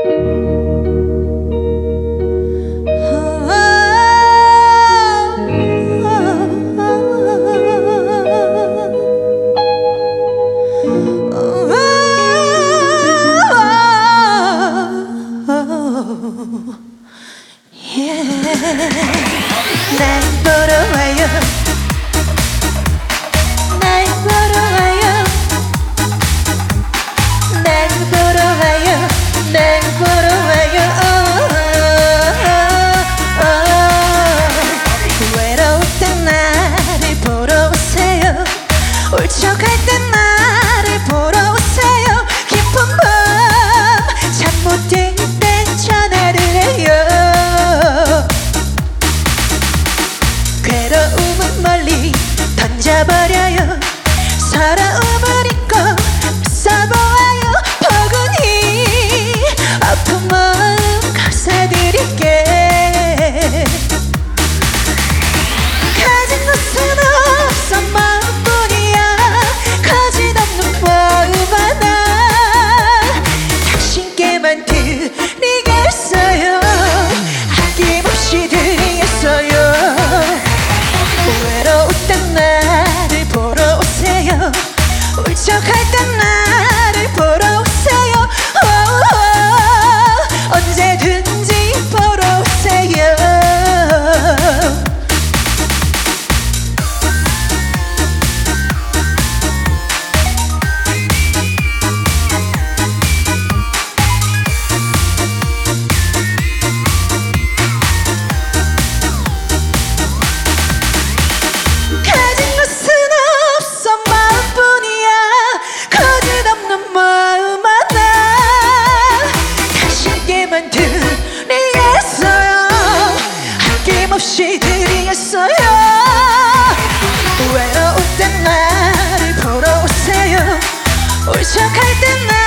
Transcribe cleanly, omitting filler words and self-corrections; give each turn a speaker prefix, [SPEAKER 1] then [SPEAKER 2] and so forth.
[SPEAKER 1] 날 보러 와요. 날 보러 와요. 날 보러 와요. 날 보러 와요. 외로울 땐 나를 보러 오세요. 울적할 땐 나를 보러 오세요. 깊은 밤 잠 못 들 땐 전화를 해요. 괴로움은 멀리 던져버려요. 서러움을 잊고 써보아요. 포근히 아픈 마음 감싸드릴게. 가진 것은 없어 마음뿐이야. 거짓없는 마음 하나 당신께만 드리겠어요. 아낌없이 드리겠어요. 외로울 땐 나를 보러 오세요. 울적할 땐 나를 보러 오세요. 언제든지 보러 오세요. 가진 것은 없어 마음뿐이야. 거짓없는 마음 하나 당신께만 드리겠어요. 아낌없이 드리겠어요. 외로울 땐 나를 보러 오세요. 울적할 땐